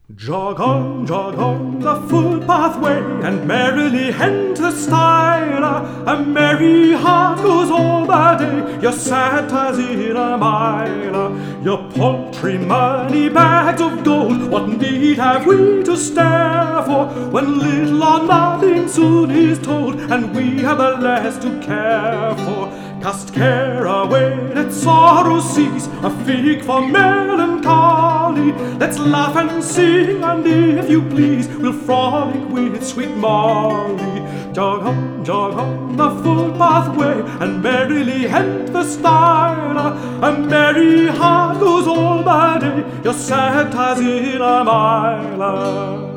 Jog on the footpathway, and merrily hent the stile. A merry heart goes all the day, your satires in a mile. Your paltry money bags of gold, what need have we to stare for, when little or nothing soon is told, and we have the less to care for? Cast care away, let sorrow cease, a fig for melancholy. Let's laugh and sing, and if you please, we'll frolic with sweet Molly. Jog on the footpathway, and merrily hent the stile. A merry heart goes all the day, your satire's in a mile.